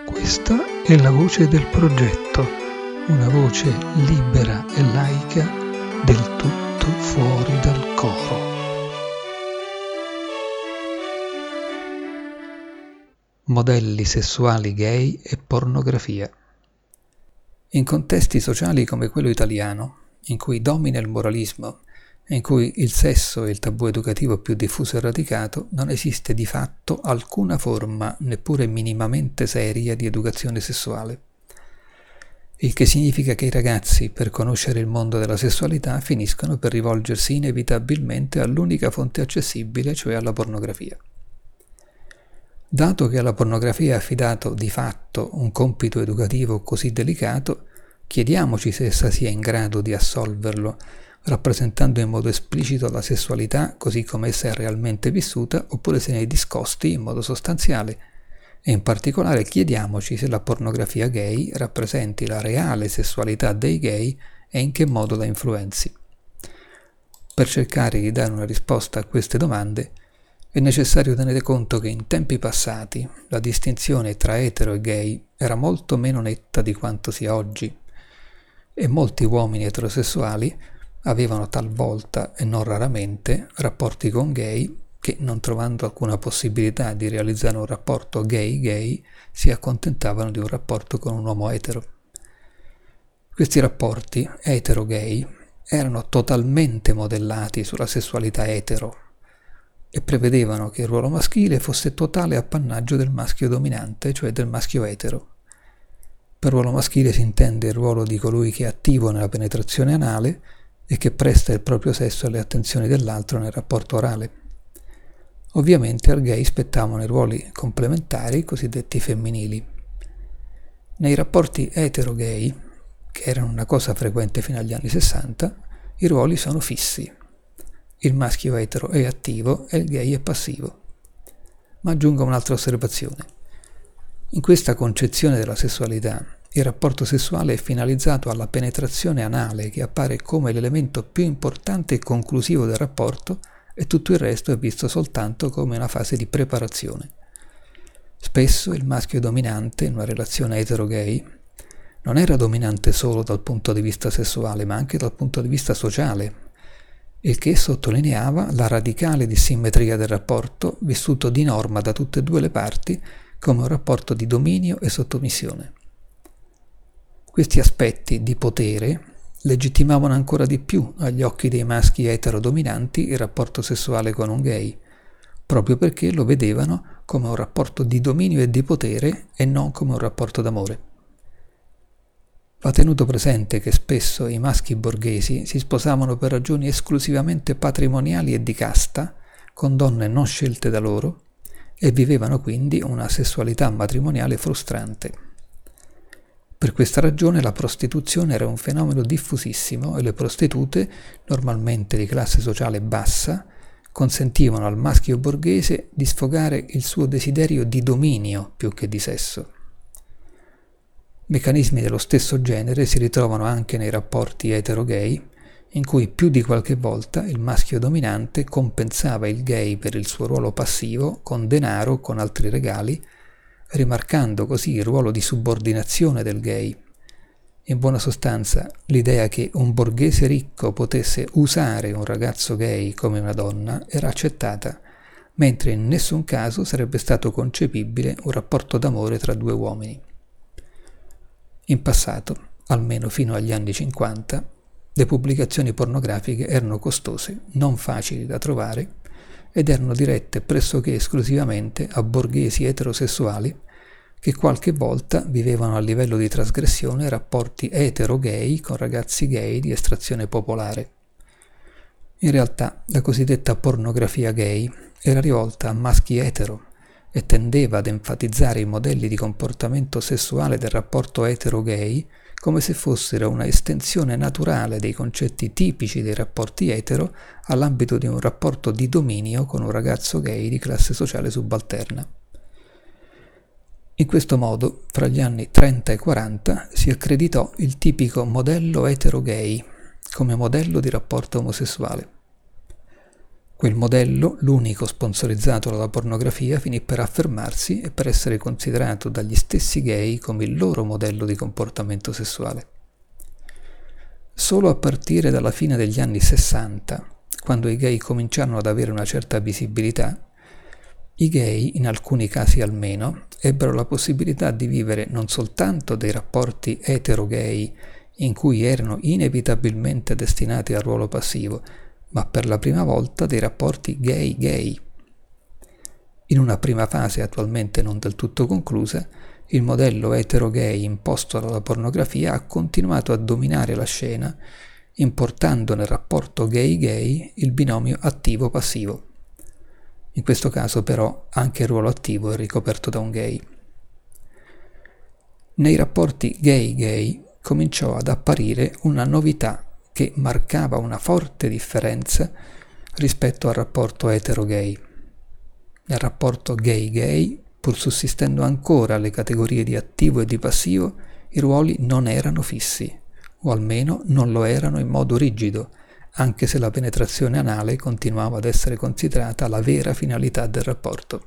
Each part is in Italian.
Questa è la voce del progetto, una voce libera e laica, del tutto fuori dal coro. Modelli sessuali gay e pornografia. In contesti sociali come quello italiano, in cui domina il moralismo e in cui il sesso è il tabù educativo più diffuso e radicato, non esiste di fatto alcuna forma, neppure minimamente seria, di educazione sessuale. Il che significa che i ragazzi, per conoscere il mondo della sessualità, finiscono per rivolgersi inevitabilmente all'unica fonte accessibile, cioè alla pornografia. Dato che alla pornografia è affidato di fatto un compito educativo così delicato, chiediamoci se essa sia in grado di assolverlo, rappresentando in modo esplicito la sessualità così come essa è realmente vissuta, oppure se ne è discosti in modo sostanziale. E in particolare chiediamoci se la pornografia gay rappresenti la reale sessualità dei gay e in che modo la influenzi. Per cercare di dare una risposta a queste domande è necessario tenere conto che in tempi passati la distinzione tra etero e gay era molto meno netta di quanto sia oggi e molti uomini eterosessuali avevano talvolta e non raramente rapporti con gay che, non trovando alcuna possibilità di realizzare un rapporto gay-gay, si accontentavano di un rapporto con un uomo etero. Questi rapporti etero-gay erano totalmente modellati sulla sessualità etero e prevedevano che il ruolo maschile fosse totale appannaggio del maschio dominante, cioè del maschio etero. Per ruolo maschile si intende il ruolo di colui che è attivo nella penetrazione anale e che presta il proprio sesso alle attenzioni dell'altro nel rapporto orale. Ovviamente al gay spettavano i ruoli complementari, cosiddetti femminili. Nei rapporti etero-gay, che erano una cosa frequente fino agli anni 60, i ruoli sono fissi. Il maschio etero è attivo e il gay è passivo. Ma aggiungo un'altra osservazione. In questa concezione della sessualità, il rapporto sessuale è finalizzato alla penetrazione anale, che appare come l'elemento più importante e conclusivo del rapporto, e tutto il resto è visto soltanto come una fase di preparazione. Spesso il maschio dominante in una relazione etero-gay non era dominante solo dal punto di vista sessuale, ma anche dal punto di vista sociale, il che sottolineava la radicale dissimmetria del rapporto, vissuto di norma da tutte e due le parti come un rapporto di dominio e sottomissione. Questi aspetti di potere legittimavano ancora di più agli occhi dei maschi etero-dominanti il rapporto sessuale con un gay, proprio perché lo vedevano come un rapporto di dominio e di potere e non come un rapporto d'amore. Va tenuto presente che spesso i maschi borghesi si sposavano per ragioni esclusivamente patrimoniali e di casta, con donne non scelte da loro, e vivevano quindi una sessualità matrimoniale frustrante. Per questa ragione la prostituzione era un fenomeno diffusissimo e le prostitute, normalmente di classe sociale bassa, consentivano al maschio borghese di sfogare il suo desiderio di dominio più che di sesso. Meccanismi dello stesso genere si ritrovano anche nei rapporti etero-gay, in cui più di qualche volta il maschio dominante compensava il gay per il suo ruolo passivo con denaro o con altri regali, rimarcando così il ruolo di subordinazione del gay. In buona sostanza, l'idea che un borghese ricco potesse usare un ragazzo gay come una donna era accettata, mentre in nessun caso sarebbe stato concepibile un rapporto d'amore tra due uomini. In passato, almeno fino agli anni 50, le pubblicazioni pornografiche erano costose, non facili da trovare, ed erano dirette pressoché esclusivamente a borghesi eterosessuali che qualche volta vivevano a livello di trasgressione rapporti etero-gay con ragazzi gay di estrazione popolare. In realtà, la cosiddetta pornografia gay era rivolta a maschi etero e tendeva ad enfatizzare i modelli di comportamento sessuale del rapporto etero-gay come se fossero una estensione naturale dei concetti tipici dei rapporti etero all'ambito di un rapporto di dominio con un ragazzo gay di classe sociale subalterna. In questo modo, fra gli anni 30 e 40, si accreditò il tipico modello etero-gay come modello di rapporto omosessuale. Quel modello, l'unico sponsorizzato dalla pornografia, finì per affermarsi e per essere considerato dagli stessi gay come il loro modello di comportamento sessuale. Solo a partire dalla fine degli anni 60, quando i gay cominciarono ad avere una certa visibilità, i gay, in alcuni casi almeno, ebbero la possibilità di vivere non soltanto dei rapporti etero-gay in cui erano inevitabilmente destinati al ruolo passivo, ma per la prima volta dei rapporti gay-gay. In una prima fase attualmente non del tutto conclusa, il modello etero-gay imposto dalla pornografia ha continuato a dominare la scena, importando nel rapporto gay-gay il binomio attivo-passivo. In questo caso però anche il ruolo attivo è ricoperto da un gay. Nei rapporti gay-gay cominciò ad apparire una novità che marcava una forte differenza rispetto al rapporto etero-gay. Nel rapporto gay-gay, pur sussistendo ancora le categorie di attivo e di passivo, i ruoli non erano fissi, o almeno non lo erano in modo rigido, anche se la penetrazione anale continuava ad essere considerata la vera finalità del rapporto.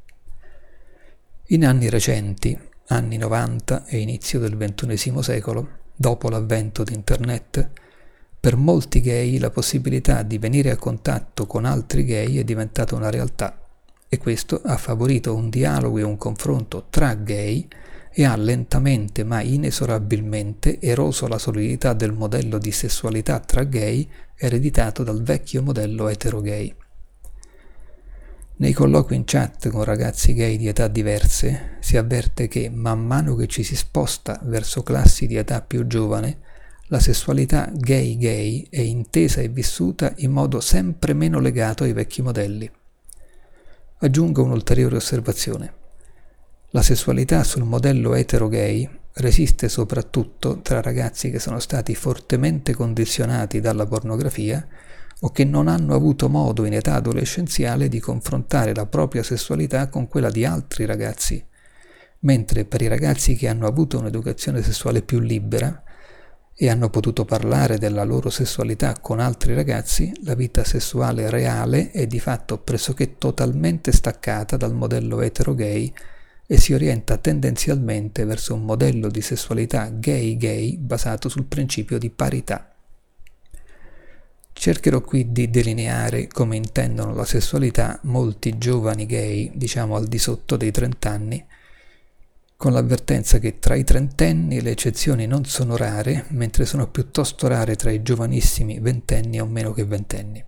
In anni recenti, anni 90 e inizio del XXI secolo, dopo l'avvento di Internet, per molti gay la possibilità di venire a contatto con altri gay è diventata una realtà, e questo ha favorito un dialogo e un confronto tra gay e ha lentamente ma inesorabilmente eroso la solidità del modello di sessualità tra gay ereditato dal vecchio modello etero-gay. Nei colloqui in chat con ragazzi gay di età diverse si avverte che man mano che ci si sposta verso classi di età più giovane, la sessualità gay-gay è intesa e vissuta in modo sempre meno legato ai vecchi modelli. Aggiungo un'ulteriore osservazione. La sessualità sul modello etero-gay resiste soprattutto tra ragazzi che sono stati fortemente condizionati dalla pornografia o che non hanno avuto modo in età adolescenziale di confrontare la propria sessualità con quella di altri ragazzi, mentre per i ragazzi che hanno avuto un'educazione sessuale più libera e hanno potuto parlare della loro sessualità con altri ragazzi, la vita sessuale reale è di fatto pressoché totalmente staccata dal modello etero-gay e si orienta tendenzialmente verso un modello di sessualità gay-gay basato sul principio di parità. Cercherò qui di delineare come intendono la sessualità molti giovani gay, diciamo al di sotto dei 30 anni, con l'avvertenza che tra i trentenni le eccezioni non sono rare, mentre sono piuttosto rare tra i giovanissimi ventenni o meno che ventenni.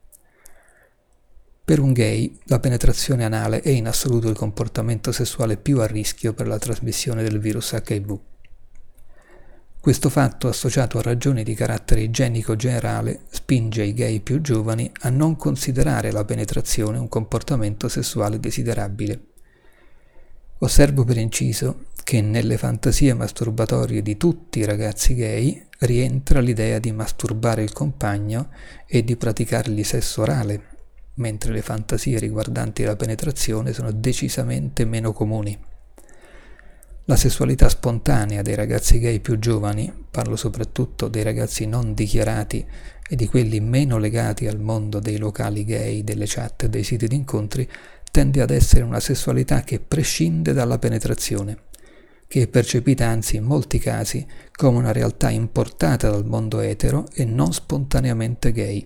Per un gay, la penetrazione anale è in assoluto il comportamento sessuale più a rischio per la trasmissione del virus HIV. Questo fatto, associato a ragioni di carattere igienico generale, spinge i gay più giovani a non considerare la penetrazione un comportamento sessuale desiderabile. Osservo per inciso che nelle fantasie masturbatorie di tutti i ragazzi gay rientra l'idea di masturbare il compagno e di praticargli sesso orale, mentre le fantasie riguardanti la penetrazione sono decisamente meno comuni. La sessualità spontanea dei ragazzi gay più giovani, parlo soprattutto dei ragazzi non dichiarati e di quelli meno legati al mondo dei locali gay, delle chat e dei siti di incontri, tende ad essere una sessualità che prescinde dalla penetrazione, che è percepita anzi in molti casi come una realtà importata dal mondo etero e non spontaneamente gay.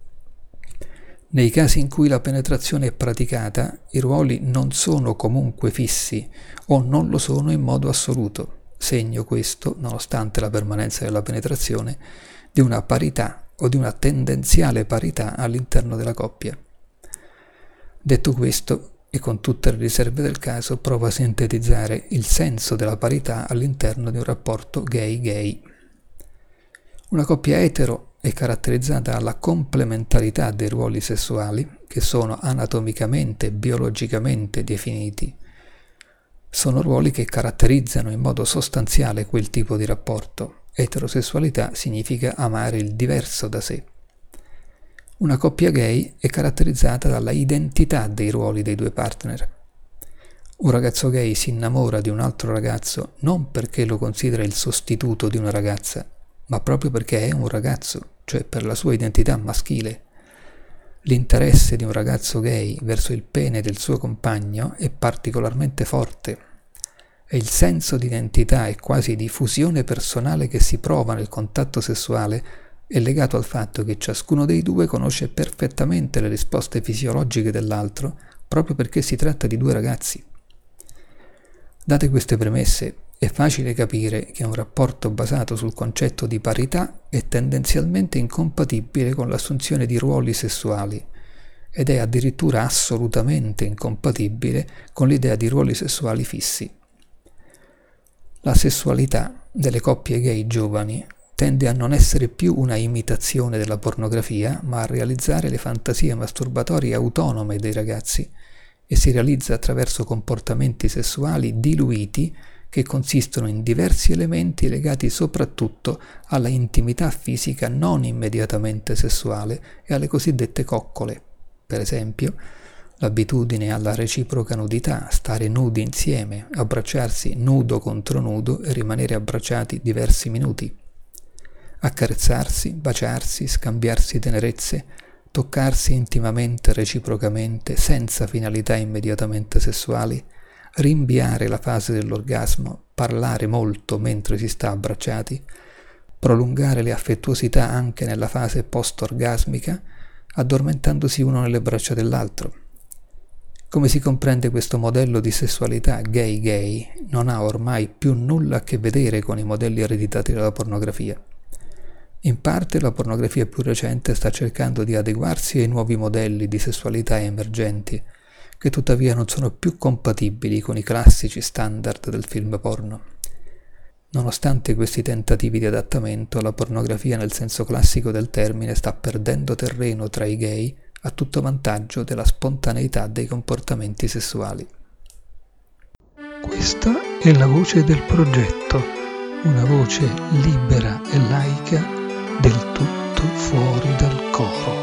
Nei casi in cui la penetrazione è praticata, i ruoli non sono comunque fissi o non lo sono in modo assoluto, segno questo, nonostante la permanenza della penetrazione, di una parità o di una tendenziale parità all'interno della coppia. Detto questo, e con tutte le riserve del caso, provo a sintetizzare il senso della parità all'interno di un rapporto gay-gay. Una coppia etero è caratterizzata dalla complementarità dei ruoli sessuali che sono anatomicamente e biologicamente definiti. Sono ruoli che caratterizzano in modo sostanziale quel tipo di rapporto. Eterosessualità significa amare il diverso da sé. Una coppia gay è caratterizzata dalla identità dei ruoli dei due partner. Un ragazzo gay si innamora di un altro ragazzo non perché lo considera il sostituto di una ragazza, ma proprio perché è un ragazzo, cioè per la sua identità maschile. L'interesse di un ragazzo gay verso il pene del suo compagno è particolarmente forte e il senso di identità e quasi di fusione personale che si prova nel contatto sessuale è legato al fatto che ciascuno dei due conosce perfettamente le risposte fisiologiche dell'altro proprio perché si tratta di due ragazzi. Date queste premesse, è facile capire che un rapporto basato sul concetto di parità è tendenzialmente incompatibile con l'assunzione di ruoli sessuali ed è addirittura assolutamente incompatibile con l'idea di ruoli sessuali fissi. La sessualità delle coppie gay giovani tende a non essere più una imitazione della pornografia, ma a realizzare le fantasie masturbatorie autonome dei ragazzi e si realizza attraverso comportamenti sessuali diluiti che consistono in diversi elementi legati soprattutto alla intimità fisica non immediatamente sessuale e alle cosiddette coccole. Per esempio, l'abitudine alla reciproca nudità, stare nudi insieme, abbracciarsi nudo contro nudo e rimanere abbracciati diversi minuti, accarezzarsi, baciarsi, scambiarsi tenerezze, toccarsi intimamente reciprocamente senza finalità immediatamente sessuali, rinviare la fase dell'orgasmo, parlare molto mentre si sta abbracciati, prolungare le affettuosità anche nella fase post-orgasmica, addormentandosi uno nelle braccia dell'altro. Come si comprende, questo modello di sessualità gay non ha ormai più nulla a che vedere con i modelli ereditati dalla pornografia. In parte la pornografia più recente sta cercando di adeguarsi ai nuovi modelli di sessualità emergenti, che tuttavia non sono più compatibili con i classici standard del film porno. Nonostante questi tentativi di adattamento, la pornografia nel senso classico del termine sta perdendo terreno tra i gay a tutto vantaggio della spontaneità dei comportamenti sessuali. Questa è la voce del progetto, una voce libera e laica del tutto fuori dal coro.